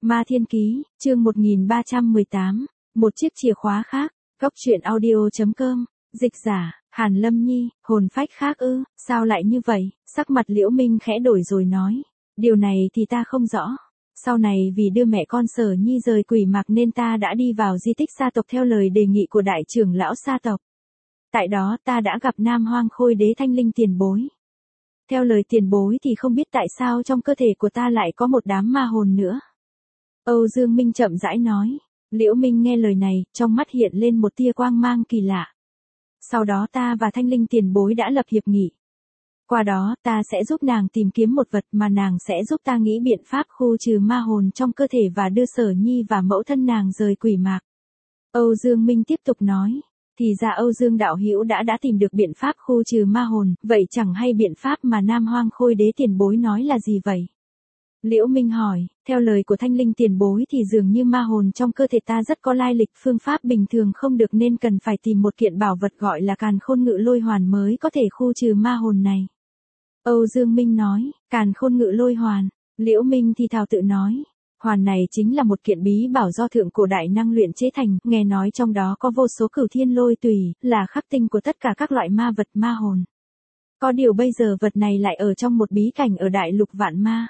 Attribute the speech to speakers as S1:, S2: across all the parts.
S1: Ma Thiên Ký, chương 1318, một chiếc chìa khóa khác, góc truyện audio.com, dịch giả, Hàn Lâm Nhi, hồn phách khác ư, sao lại như vậy, sắc mặt Liễu Minh khẽ đổi rồi nói, điều này thì ta không rõ, sau này vì đưa mẹ con Sở Nhi rời Quỷ Mạc nên ta đã đi vào di tích sa tộc theo lời đề nghị của đại trưởng lão sa tộc. Tại đó ta đã gặp Nam Hoang Khôi Đế Thanh Linh tiền bối. Theo lời tiền bối thì không biết tại sao trong cơ thể của ta lại có một đám ma hồn nữa. Âu Dương Minh chậm rãi nói. Liễu Minh nghe lời này, trong mắt hiện lên một tia quang mang kỳ lạ. Sau đó ta và Thanh Linh tiền bối đã lập hiệp nghị. Qua đó ta sẽ giúp nàng tìm kiếm một vật mà nàng sẽ giúp ta nghĩ biện pháp khu trừ ma hồn trong cơ thể và đưa Sở Nhi và mẫu thân nàng rời Quỷ Mạc. Âu Dương Minh tiếp tục nói. Thì ra Âu Dương đạo hữu đã tìm được biện pháp khu trừ ma hồn, vậy chẳng hay biện pháp mà Nam Hoang Khôi Đế tiền bối nói là gì vậy? Liễu Minh hỏi, theo lời của Thanh Linh tiền bối thì dường như ma hồn trong cơ thể ta rất có lai lịch, phương pháp bình thường không được nên cần phải tìm một kiện bảo vật gọi là Càn Khôn Ngự Lôi Hoàn mới có thể khu trừ ma hồn này. Âu Dương Minh nói, Càn Khôn Ngự Lôi Hoàn, Liễu Minh thì thào tự nói. Hoàn này chính là một kiện bí bảo do thượng cổ đại năng luyện chế thành, nghe nói trong đó có vô số cửu thiên lôi tùy, là khắc tinh của tất cả các loại ma vật ma hồn. Có điều bây giờ vật này lại ở trong một bí cảnh ở đại lục Vạn Ma.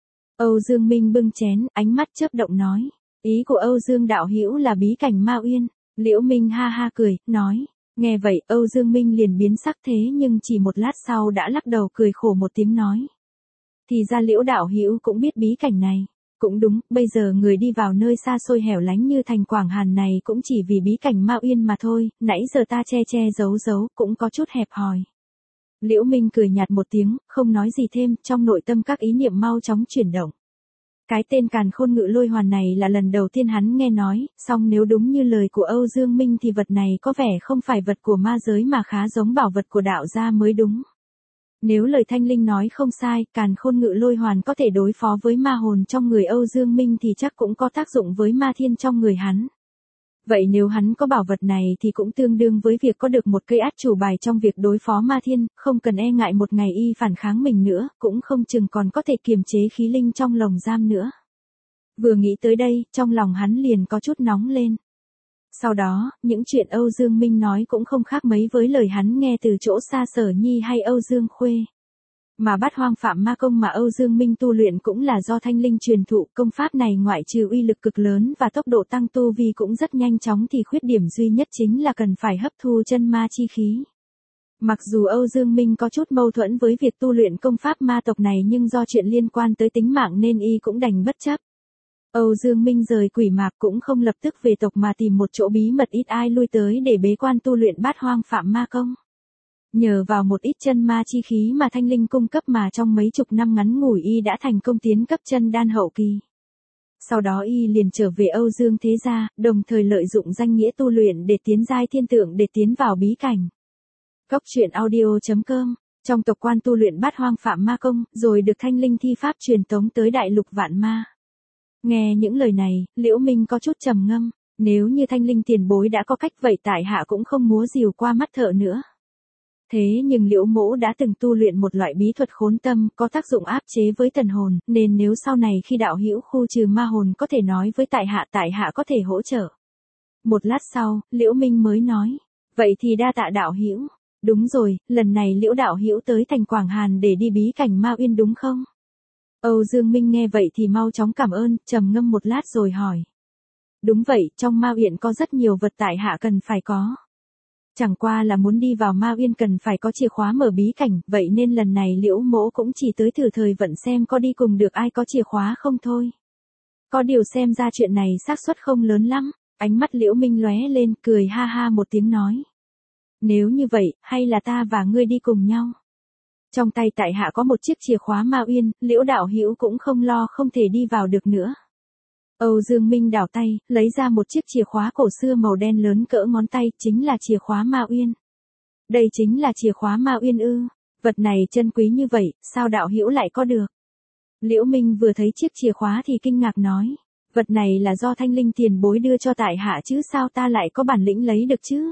S1: Âu Dương Minh bưng chén, ánh mắt chớp động nói, ý của Âu Dương đạo hữu là bí cảnh Ma Uyên. Liễu Minh ha ha cười, nói, nghe vậy Âu Dương Minh liền biến sắc thế nhưng chỉ một lát sau đã lắc đầu cười khổ một tiếng nói. Thì ra Liễu đạo hữu cũng biết bí cảnh này. Cũng đúng, bây giờ người đi vào nơi xa xôi hẻo lánh như thành Quảng Hàn này cũng chỉ vì bí cảnh Ma Uyên mà thôi, nãy giờ ta che giấu cũng có chút hẹp hòi. Liễu Minh cười nhạt một tiếng, không nói gì thêm, trong nội tâm các ý niệm mau chóng chuyển động. Cái tên Càn Khôn Ngự Lôi Hoàn này là lần đầu tiên hắn nghe nói, song nếu đúng như lời của Âu Dương Minh thì vật này có vẻ không phải vật của ma giới mà khá giống bảo vật của đạo gia mới đúng. Nếu lời Thanh Linh nói không sai, Càn Khôn Ngự Lôi Hoàn có thể đối phó với ma hồn trong người Âu Dương Minh thì chắc cũng có tác dụng với ma thiên trong người hắn. Vậy nếu hắn có bảo vật này thì cũng tương đương với việc có được một cây át chủ bài trong việc đối phó ma thiên, không cần e ngại một ngày y phản kháng mình nữa, cũng không chừng còn có thể kiềm chế khí linh trong lồng giam nữa. Vừa nghĩ tới đây, trong lòng hắn liền có chút nóng lên. Sau đó, những chuyện Âu Dương Minh nói cũng không khác mấy với lời hắn nghe từ chỗ xa Sở Nhi hay Âu Dương Khuê. Mà Bát Hoang Phạm Ma Công mà Âu Dương Minh tu luyện cũng là do Thanh Linh truyền thụ, công pháp này ngoại trừ uy lực cực lớn và tốc độ tăng tu vi cũng rất nhanh chóng thì khuyết điểm duy nhất chính là cần phải hấp thu chân ma chi khí. Mặc dù Âu Dương Minh có chút mâu thuẫn với việc tu luyện công pháp ma tộc này nhưng do chuyện liên quan tới tính mạng nên y cũng đành bất chấp. Âu Dương Minh rời Quỷ Mạc cũng không lập tức về tộc mà tìm một chỗ bí mật ít ai lui tới để bế quan tu luyện Bát Hoang Phạm Ma Công. Nhờ vào một ít chân ma chi khí mà Thanh Linh cung cấp mà trong mấy chục năm ngắn ngủi y đã thành công tiến cấp chân đan hậu kỳ. Sau đó y liền trở về Âu Dương thế gia, đồng thời lợi dụng danh nghĩa tu luyện để tiến giai thiên tượng để tiến vào bí cảnh. Góc truyện audio.com, trong tộc quan tu luyện Bát Hoang Phạm Ma Công, rồi được Thanh Linh thi pháp truyền tống tới đại lục Vạn Ma. Nghe những lời này, Liễu Minh có chút trầm ngâm, nếu như Thanh Linh tiền bối đã có cách vậy tại hạ cũng không múa rìu qua mắt thợ nữa. Thế nhưng Liễu mỗ đã từng tu luyện một loại bí thuật khốn tâm có tác dụng áp chế với thần hồn, nên nếu sau này khi đạo hữu khu trừ ma hồn có thể nói với tại hạ có thể hỗ trợ. Một lát sau, Liễu Minh mới nói, vậy thì đa tạ đạo hữu. Đúng rồi, lần này Liễu đạo hữu tới thành Quảng Hàn để đi bí cảnh Ma Uyên đúng không? Âu Dương Minh nghe vậy thì mau chóng cảm ơn, trầm ngâm một lát rồi hỏi. Đúng vậy, trong Ma Uyên có rất nhiều vật tại hạ cần phải có. Chẳng qua là muốn đi vào Ma Uyên cần phải có chìa khóa mở bí cảnh, vậy nên lần này Liễu mỗ cũng chỉ tới thử thời vận xem có đi cùng được ai có chìa khóa không thôi. Có điều xem ra chuyện này xác suất không lớn lắm, ánh mắt Liễu Minh lóe lên cười ha ha một tiếng nói. Nếu như vậy, hay là ta và ngươi đi cùng nhau? Trong tay tại hạ có một chiếc chìa khóa Ma Uyên, Liễu đạo hữu cũng không lo không thể đi vào được nữa. Âu Dương Minh đảo tay, lấy ra một chiếc chìa khóa cổ xưa màu đen lớn cỡ ngón tay, chính là chìa khóa Ma Uyên. Đây chính là chìa khóa Ma Uyên ư? Vật này chân quý như vậy, sao đạo hữu lại có được? Liễu Minh vừa thấy chiếc chìa khóa thì kinh ngạc nói, vật này là do Thanh Linh tiền bối đưa cho tại hạ chứ sao ta lại có bản lĩnh lấy được chứ?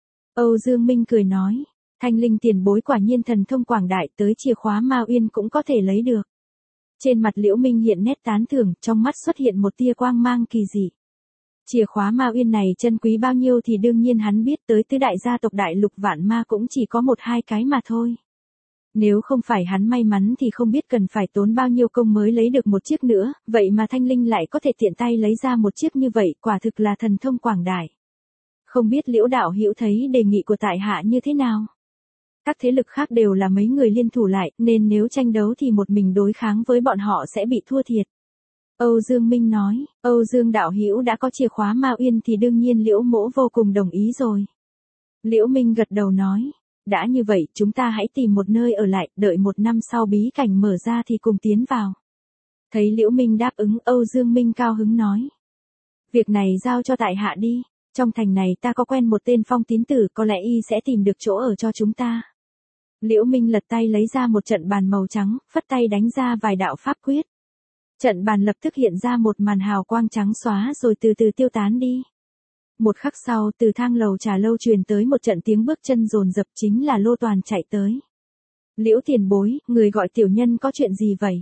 S1: Âu Dương Minh cười nói. Thanh Linh tiền bối quả nhiên thần thông quảng đại, tới chìa khóa Ma Uyên cũng có thể lấy được. Trên mặt Liễu Minh hiện nét tán thưởng, trong mắt xuất hiện một tia quang mang kỳ dị. Chìa khóa Ma Uyên này chân quý bao nhiêu thì đương nhiên hắn biết, tới tứ đại gia tộc Đại Lục Vạn Ma cũng chỉ có một hai cái mà thôi. Nếu không phải hắn may mắn thì không biết cần phải tốn bao nhiêu công mới lấy được một chiếc nữa, vậy mà Thanh Linh lại có thể tiện tay lấy ra một chiếc như vậy, quả thực là thần thông quảng đại. Không biết Liễu đạo hữu thấy đề nghị của tại hạ như thế nào? Các thế lực khác đều là mấy người liên thủ lại, nên nếu tranh đấu thì một mình đối kháng với bọn họ sẽ bị thua thiệt. Âu Dương Minh nói, Âu Dương đạo hữu đã có chìa khóa Ma Uyên thì đương nhiên Liễu mỗ vô cùng đồng ý rồi. Liễu Minh gật đầu nói, đã như vậy chúng ta hãy tìm một nơi ở lại, đợi 1 năm sau bí cảnh mở ra thì cùng tiến vào. Thấy Liễu Minh đáp ứng, Âu Dương Minh cao hứng nói, việc này giao cho tại hạ đi, trong thành này ta có quen một tên phong tín tử, có lẽ y sẽ tìm được chỗ ở cho chúng ta. Liễu Minh lật tay lấy ra một trận bàn màu trắng, phất tay đánh ra vài đạo pháp quyết. Trận bàn lập tức hiện ra một màn hào quang trắng xóa rồi từ từ tiêu tán đi. Một khắc sau, từ thang lầu trà lâu truyền tới một trận tiếng bước chân dồn dập, chính là Lô Toàn chạy tới. Liễu tiền bối, người gọi tiểu nhân có chuyện gì vậy?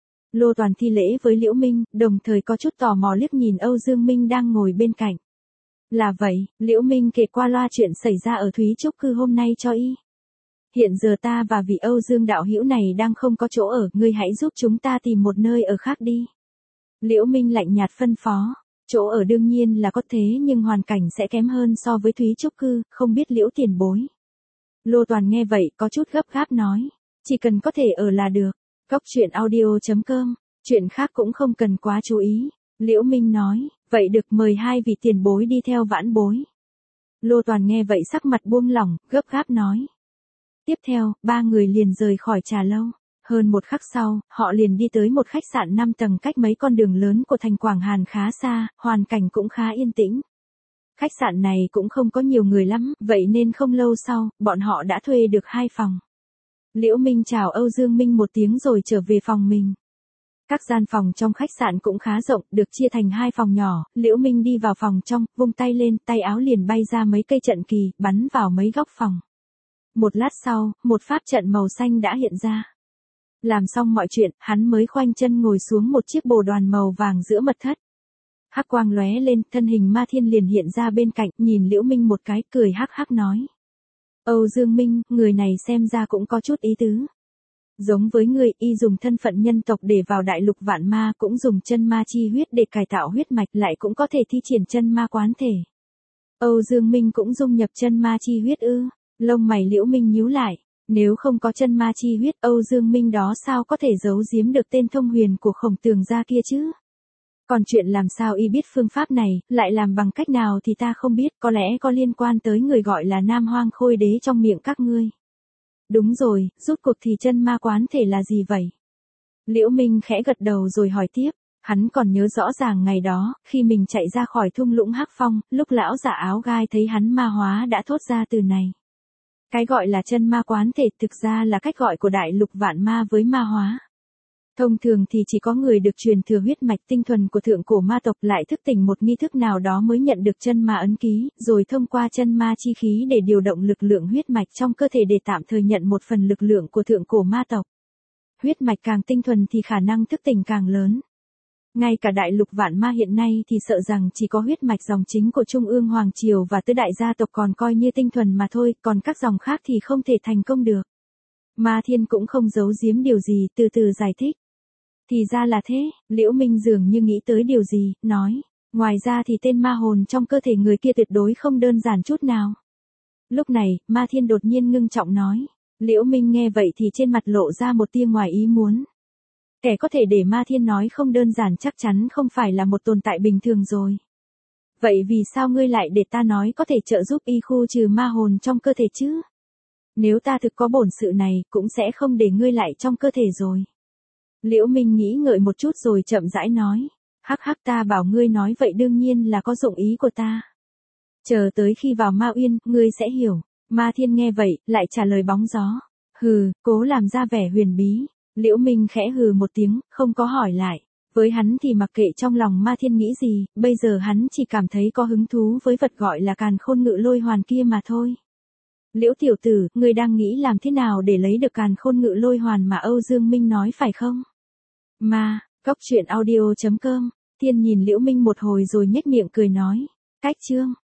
S1: Lô Toàn thi lễ với Liễu Minh, đồng thời có chút tò mò liếc nhìn Âu Dương Minh đang ngồi bên cạnh. Là vậy, Liễu Minh kể qua loa chuyện xảy ra ở Thúy Trúc Cư hôm nay cho y. Hiện giờ ta và vị Âu Dương đạo hữu này đang không có chỗ ở, ngươi hãy giúp chúng ta tìm một nơi ở khác đi. Liễu Minh lạnh nhạt phân phó, chỗ ở đương nhiên là có thế nhưng hoàn cảnh sẽ kém hơn so với Thúy Trúc Cư, không biết Liễu tiền bối. Lô Toàn nghe vậy có chút gấp gáp nói, chỉ cần có thể ở là được. Góc truyện audio.com, chuyện khác cũng không cần quá chú ý. Liễu Minh nói, vậy được, mời hai vị tiền bối đi theo vãn bối. Lô Toàn nghe vậy sắc mặt buông lỏng, gấp gáp nói. Tiếp theo, 3 người liền rời khỏi trà lâu. Hơn một khắc sau, họ liền đi tới một khách sạn 5 tầng cách mấy con đường lớn của thành Quảng Hàn khá xa, hoàn cảnh cũng khá yên tĩnh. Khách sạn này cũng không có nhiều người lắm, vậy nên không lâu sau, bọn họ đã thuê được 2 phòng. Liễu Minh chào Âu Dương Minh một tiếng rồi trở về phòng mình. Các gian phòng trong khách sạn cũng khá rộng, được chia thành 2 phòng nhỏ, Liễu Minh đi vào phòng trong, vung tay lên, tay áo liền bay ra mấy cây trận kỳ, bắn vào mấy góc phòng. Một lát sau, một pháp trận màu xanh đã hiện ra. Làm xong mọi chuyện, hắn mới khoanh chân ngồi xuống một chiếc bồ đoàn màu vàng giữa mật thất. Hắc quang lóe lên, thân hình Ma Thiên liền hiện ra bên cạnh, nhìn Liễu Minh một cái, cười hắc hắc nói. Âu Dương Minh, người này xem ra cũng có chút ý tứ. Giống với người, y dùng thân phận nhân tộc để vào Đại Lục Vạn Ma, cũng dùng chân ma chi huyết để cải tạo huyết mạch, lại cũng có thể thi triển chân ma quán thể. Âu Dương Minh cũng dung nhập chân ma chi huyết ư? Lông mày Liễu Minh nhíu lại, nếu không có chân ma chi huyết, Âu Dương Minh đó sao có thể giấu giếm được tên thông huyền của Khổng Tường gia kia chứ? Còn chuyện làm sao y biết phương pháp này, lại làm bằng cách nào thì ta không biết, có lẽ có liên quan tới người gọi là Nam Hoang Khôi Đế trong miệng các ngươi. Đúng rồi, rốt cuộc thì chân ma quán thể là gì vậy? Liễu Minh khẽ gật đầu rồi hỏi tiếp, hắn còn nhớ rõ ràng ngày đó, khi mình chạy ra khỏi thung lũng Hắc Phong, lúc lão giả áo gai thấy hắn ma hóa đã thốt ra từ này. Cái gọi là chân ma quán thể thực ra là cách gọi của Đại Lục Vạn Ma với ma hóa. Thông thường thì chỉ có người được truyền thừa huyết mạch tinh thuần của thượng cổ ma tộc lại thức tỉnh một nghi thức nào đó mới nhận được chân ma ấn ký, rồi thông qua chân ma chi khí để điều động lực lượng huyết mạch trong cơ thể để tạm thời nhận một phần lực lượng của thượng cổ ma tộc. Huyết mạch càng tinh thuần thì khả năng thức tỉnh càng lớn. Ngay cả Đại Lục Vạn Ma hiện nay thì sợ rằng chỉ có huyết mạch dòng chính của Trung ương Hoàng Triều và tứ đại gia tộc còn coi như tinh thuần mà thôi, còn các dòng khác thì không thể thành công được. Ma Thiên cũng không giấu giếm điều gì, từ từ giải thích. Thì ra là thế, Liễu Minh dường như nghĩ tới điều gì, nói, ngoài ra thì tên ma hồn trong cơ thể người kia tuyệt đối không đơn giản chút nào. Lúc này, Ma Thiên đột nhiên ngưng trọng nói, Liễu Minh nghe vậy thì trên mặt lộ ra một tia ngoài ý muốn. Kẻ có thể để Ma Thiên nói không đơn giản chắc chắn không phải là một tồn tại bình thường rồi. Vậy vì sao ngươi lại để ta nói có thể trợ giúp y khu trừ ma hồn trong cơ thể chứ? Nếu ta thực có bổn sự này, cũng sẽ không để ngươi lại trong cơ thể rồi. Liễu Minh nghĩ ngợi một chút rồi chậm rãi nói, hắc hắc, ta bảo ngươi nói vậy đương nhiên là có dụng ý của ta. Chờ tới khi vào Ma Uyên, ngươi sẽ hiểu. Ma Thiên nghe vậy, lại trả lời bóng gió. Hừ, cố làm ra vẻ huyền bí. Liễu Minh khẽ hừ một tiếng, không có hỏi lại. Với hắn thì mặc kệ trong lòng Ma Thiên nghĩ gì, bây giờ hắn chỉ cảm thấy có hứng thú với vật gọi là càn khôn ngự lôi hoàn kia mà thôi. Liễu tiểu tử, ngươi đang nghĩ làm thế nào để lấy được càn khôn ngự lôi hoàn mà Âu Dương Minh nói phải không? Ma, Cốc truyện audio.com. Thiên nhìn Liễu Minh một hồi rồi nhếch miệng cười nói. Cách chương.